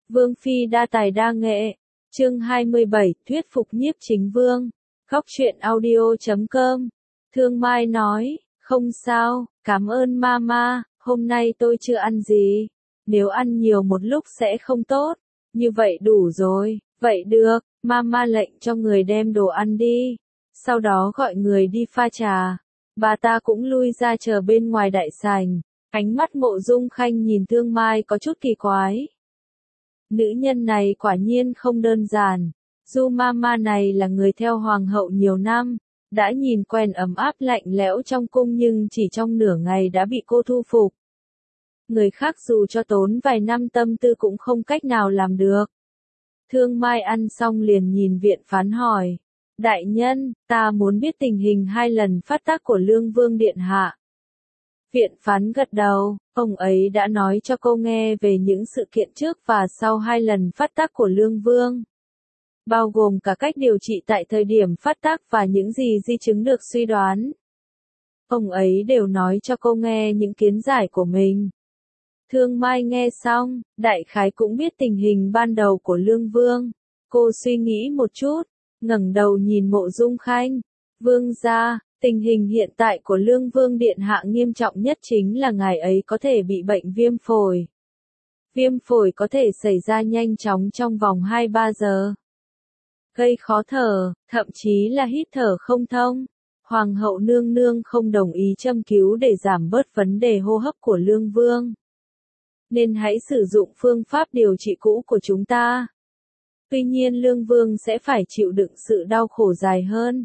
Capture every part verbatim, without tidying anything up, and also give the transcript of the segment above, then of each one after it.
Vương phi đa tài đa nghệ. Chương hai mươi bảy, thuyết phục nhiếp chính vương. Góc truyện audio chấm com. Thương Mai nói, không sao, cảm ơn mama, hôm nay tôi chưa ăn gì. Nếu ăn nhiều một lúc sẽ không tốt. Như vậy đủ rồi, vậy được, mama lệnh cho người đem đồ ăn đi. Sau đó gọi người đi pha trà. Bà ta cũng lui ra chờ bên ngoài đại sảnh. Ánh mắt Mộ Dung Khanh nhìn Thương Mai có chút kỳ quái. Nữ nhân này quả nhiên không đơn giản. Du mama này là người theo hoàng hậu nhiều năm, đã nhìn quen ấm áp lạnh lẽo trong cung nhưng chỉ trong nửa ngày đã bị cô thu phục. Người khác dù cho tốn vài năm tâm tư cũng không cách nào làm được. Thương Mai ăn xong liền nhìn viện phán hỏi. Đại nhân, ta muốn biết tình hình hai lần phát tác của Lương Vương Điện Hạ. Viện phán gật đầu, ông ấy đã nói cho cô nghe về những sự kiện trước và sau hai lần phát tác của Lương Vương. Bao gồm cả cách điều trị tại thời điểm phát tác và những gì di chứng được suy đoán. Ông ấy đều nói cho cô nghe những kiến giải của mình. Thương Mai nghe xong, đại khái cũng biết tình hình ban đầu của Lương Vương. Cô suy nghĩ một chút, ngẩng đầu nhìn Mộ Dung Khanh. Vương gia, tình hình hiện tại của Lương Vương Điện Hạ nghiêm trọng nhất chính là ngài ấy có thể bị bệnh viêm phổi. Viêm phổi có thể xảy ra nhanh chóng trong vòng hai ba giờ. Gây khó thở, thậm chí là hít thở không thông. Hoàng hậu nương nương không đồng ý châm cứu để giảm bớt vấn đề hô hấp của Lương Vương. Nên hãy sử dụng phương pháp điều trị cũ của chúng ta. Tuy nhiên Lương Vương sẽ phải chịu đựng sự đau khổ dài hơn.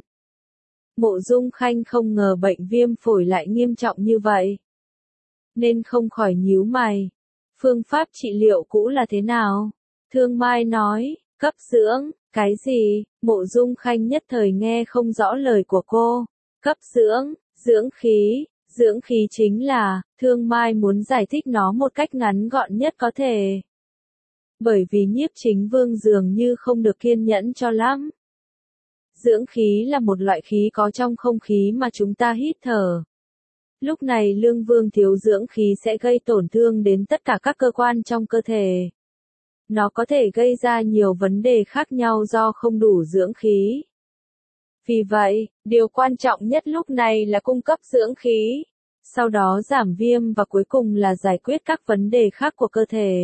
Mộ Dung Khanh không ngờ bệnh viêm phổi lại nghiêm trọng như vậy. Nên không khỏi nhíu mày. Phương pháp trị liệu cũ là thế nào? Thương Mai nói, cấp dưỡng, cái gì? Mộ Dung Khanh nhất thời nghe không rõ lời của cô. Cấp dưỡng, dưỡng khí, dưỡng khí chính là, Thương Mai muốn giải thích nó một cách ngắn gọn nhất có thể. Bởi vì nhiếp chính vương dường như không được kiên nhẫn cho lắm. Dưỡng khí là một loại khí có trong không khí mà chúng ta hít thở. Lúc này Lương Vương thiếu dưỡng khí sẽ gây tổn thương đến tất cả các cơ quan trong cơ thể. Nó có thể gây ra nhiều vấn đề khác nhau do không đủ dưỡng khí. Vì vậy, điều quan trọng nhất lúc này là cung cấp dưỡng khí, sau đó giảm viêm và cuối cùng là giải quyết các vấn đề khác của cơ thể.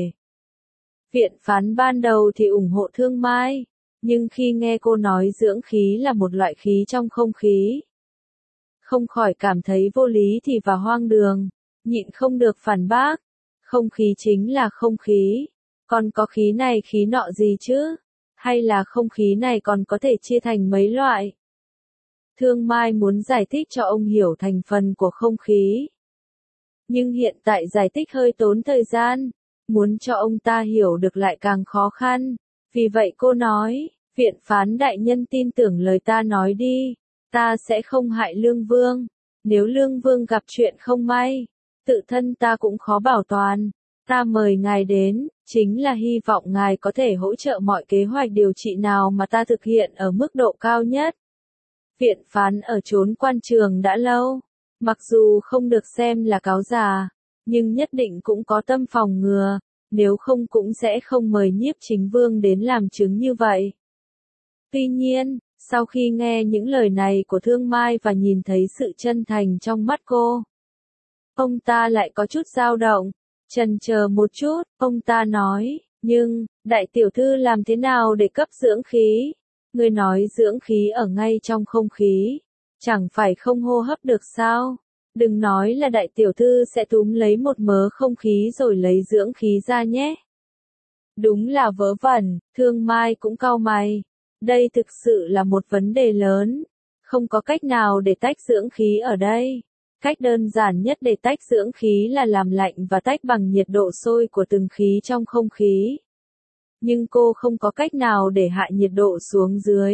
Viện phán ban đầu thì ủng hộ Thương Mai, nhưng khi nghe cô nói dưỡng khí là một loại khí trong không khí, không khỏi cảm thấy vô lý thì và hoang đường, nhịn không được phản bác. Không khí chính là không khí, còn có khí này khí nọ gì chứ? Hay là không khí này còn có thể chia thành mấy loại? Thương Mai muốn giải thích cho ông hiểu thành phần của không khí. Nhưng hiện tại giải thích hơi tốn thời gian, muốn cho ông ta hiểu được lại càng khó khăn. Vì vậy cô nói, viện phán đại nhân tin tưởng lời ta nói đi, ta sẽ không hại Lương Vương. Nếu Lương Vương gặp chuyện không may, tự thân ta cũng khó bảo toàn. Ta mời ngài đến, chính là hy vọng ngài có thể hỗ trợ mọi kế hoạch điều trị nào mà ta thực hiện ở mức độ cao nhất. Viện phán ở chốn quan trường đã lâu, mặc dù không được xem là cáo già, nhưng nhất định cũng có tâm phòng ngừa, nếu không cũng sẽ không mời nhiếp chính vương đến làm chứng như vậy. Tuy nhiên, sau khi nghe những lời này của Thương Mai và nhìn thấy sự chân thành trong mắt cô, ông ta lại có chút dao động. Chần chờ một chút, ông ta nói, nhưng, đại tiểu thư làm thế nào để cấp dưỡng khí? Người nói dưỡng khí ở ngay trong không khí, chẳng phải không hô hấp được sao? Đừng nói là đại tiểu thư sẽ túm lấy một mớ không khí rồi lấy dưỡng khí ra nhé. Đúng là vớ vẩn, Thương Mai cũng cau mày. Đây thực sự là một vấn đề lớn. Không có cách nào để tách dưỡng khí ở đây. Cách đơn giản nhất để tách dưỡng khí là làm lạnh và tách bằng nhiệt độ sôi của từng khí trong không khí. Nhưng cô không có cách nào để hạ nhiệt độ xuống dưới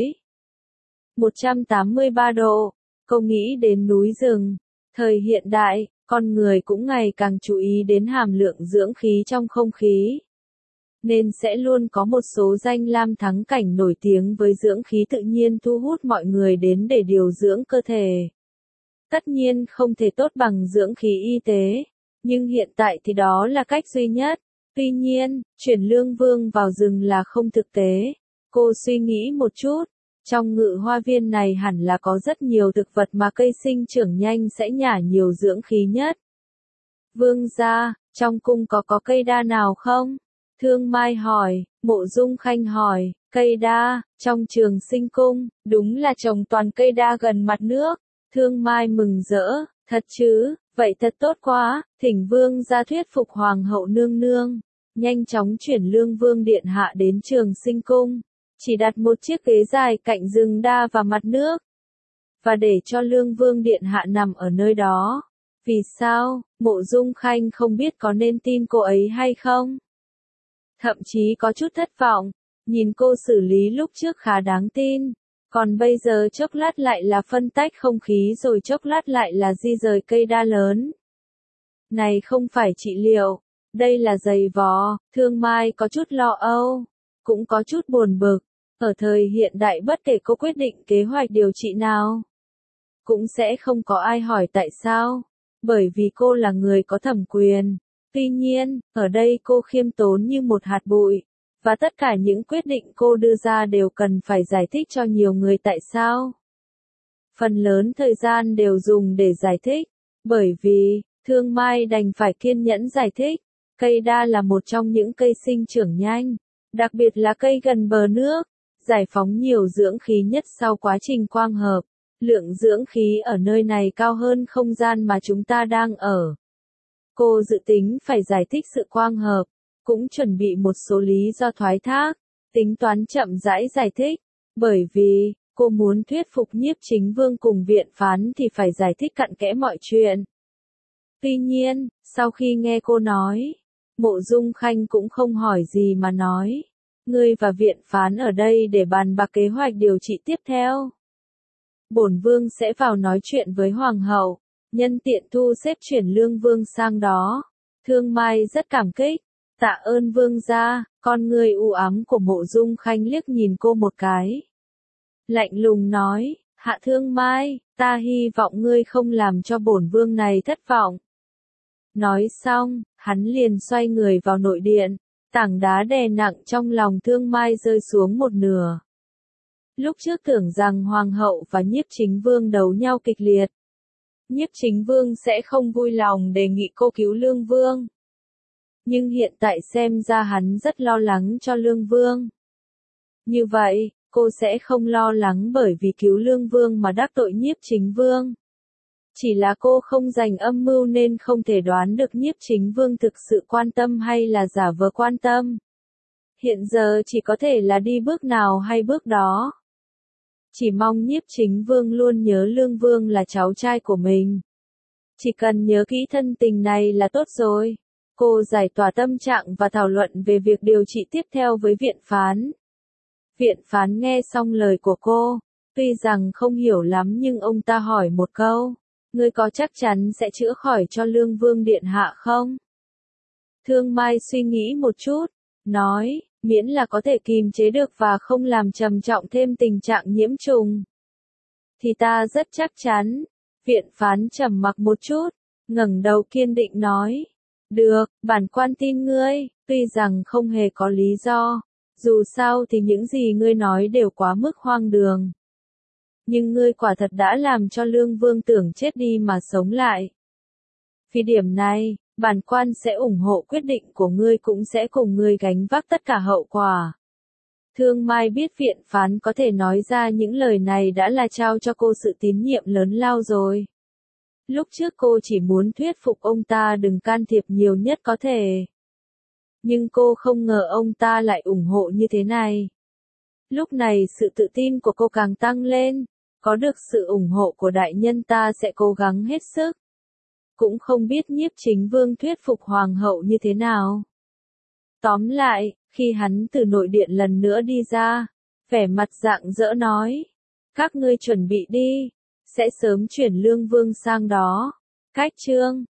một trăm tám mươi ba độ. Cô nghĩ đến núi rừng. Thời hiện đại, con người cũng ngày càng chú ý đến hàm lượng dưỡng khí trong không khí. Nên sẽ luôn có một số danh lam thắng cảnh nổi tiếng với dưỡng khí tự nhiên thu hút mọi người đến để điều dưỡng cơ thể. Tất nhiên không thể tốt bằng dưỡng khí y tế, nhưng hiện tại thì đó là cách duy nhất. Tuy nhiên, chuyển lương vương vào rừng là không thực tế. Cô suy nghĩ một chút, trong ngự hoa viên này hẳn là có rất nhiều thực vật mà cây sinh trưởng nhanh sẽ nhả nhiều dưỡng khí nhất. Vương gia, trong cung có có cây đa nào không? Thương Mai hỏi, Mộ Dung Khanh hỏi, cây đa, trong Trường Sinh cung, đúng là trồng toàn cây đa gần mặt nước. Thương Mai mừng rỡ, thật chứ, vậy thật tốt quá, thỉnh vương gia thuyết phục hoàng hậu nương nương. Nhanh chóng chuyển lương vương điện hạ đến Trường Sinh cung, chỉ đặt một chiếc ghế dài cạnh rừng đa và mặt nước, và để cho lương vương điện hạ nằm ở nơi đó. Vì sao? Mộ Dung Khanh không biết có nên tin cô ấy hay không. Thậm chí có chút thất vọng, nhìn cô xử lý lúc trước khá đáng tin, còn bây giờ chốc lát lại là phân tách không khí rồi chốc lát lại là di rời cây đa lớn. Này không phải trị liệu, đây là giày vò. Thương Mai có chút lo âu, cũng có chút buồn bực. Ở thời hiện đại bất kể cô quyết định kế hoạch điều trị nào, cũng sẽ không có ai hỏi tại sao, bởi vì cô là người có thẩm quyền. Tuy nhiên, ở đây cô khiêm tốn như một hạt bụi, và tất cả những quyết định cô đưa ra đều cần phải giải thích cho nhiều người tại sao. Phần lớn thời gian đều dùng để giải thích, bởi vì, Thương Mai đành phải kiên nhẫn giải thích, cây đa là một trong những cây sinh trưởng nhanh, đặc biệt là cây gần bờ nước, giải phóng nhiều dưỡng khí nhất sau quá trình quang hợp. Lượng dưỡng khí ở nơi này cao hơn không gian mà chúng ta đang ở. Cô dự tính phải giải thích sự quang hợp, cũng chuẩn bị một số lý do thoái thác, tính toán chậm rãi giải thích, bởi vì, cô muốn thuyết phục Nhiếp Chính Vương cùng viện phán thì phải giải thích cặn kẽ mọi chuyện. Tuy nhiên, sau khi nghe cô nói, Mộ Dung Khanh cũng không hỏi gì mà nói, ngươi và viện phán ở đây để bàn bạc kế hoạch điều trị tiếp theo. Bổn vương sẽ vào nói chuyện với hoàng hậu, nhân tiện thu xếp chuyển lương vương sang đó. Thương Mai rất cảm kích, tạ ơn vương gia. Con người u ám của Mộ Dung Khanh liếc nhìn cô một cái, lạnh lùng nói, Hạ Thương Mai, ta hy vọng ngươi không làm cho bổn vương này thất vọng. Nói xong, hắn liền xoay người vào nội điện, tảng đá đè nặng trong lòng Thương Mai rơi xuống một nửa. Lúc trước tưởng rằng hoàng hậu và Nhiếp Chính Vương đấu nhau kịch liệt, Nhiếp Chính Vương sẽ không vui lòng đề nghị cô cứu lương vương. Nhưng hiện tại xem ra hắn rất lo lắng cho lương vương. Như vậy, cô sẽ không lo lắng bởi vì cứu lương vương mà đắc tội Nhiếp Chính Vương. Chỉ là cô không dành âm mưu nên không thể đoán được Nhiếp Chính Vương thực sự quan tâm hay là giả vờ quan tâm. Hiện giờ chỉ có thể là đi bước nào hay bước đó. Chỉ mong Nhiếp Chính Vương luôn nhớ lương vương là cháu trai của mình. Chỉ cần nhớ kỹ thân tình này là tốt rồi. Cô giải tỏa tâm trạng và thảo luận về việc điều trị tiếp theo với viện phán. Viện phán nghe xong lời của cô, tuy rằng không hiểu lắm nhưng ông ta hỏi một câu, ngươi có chắc chắn sẽ chữa khỏi cho lương vương điện hạ không? Thương Mai suy nghĩ một chút, nói, miễn là có thể kìm chế được và không làm trầm trọng thêm tình trạng nhiễm trùng, thì ta rất chắc chắn. Viện phán trầm mặc một chút, ngẩng đầu kiên định nói, được, bản quan tin ngươi, tuy rằng không hề có lý do, dù sao thì những gì ngươi nói đều quá mức hoang đường. Nhưng ngươi quả thật đã làm cho lương vương tưởng chết đi mà sống lại. Vì điểm này, bản quan sẽ ủng hộ quyết định của ngươi cũng sẽ cùng ngươi gánh vác tất cả hậu quả. Thương Mai biết viện phán có thể nói ra những lời này đã là trao cho cô sự tín nhiệm lớn lao rồi. Lúc trước cô chỉ muốn thuyết phục ông ta đừng can thiệp nhiều nhất có thể. Nhưng cô không ngờ ông ta lại ủng hộ như thế này. Lúc này sự tự tin của cô càng tăng lên, có được sự ủng hộ của đại nhân ta sẽ cố gắng hết sức. Cũng không biết Nhiếp Chính Vương thuyết phục hoàng hậu như thế nào. Tóm lại, khi hắn từ nội điện lần nữa đi ra, vẻ mặt rạng rỡ nói, các ngươi chuẩn bị đi, sẽ sớm chuyển lương vương sang đó. Cách chương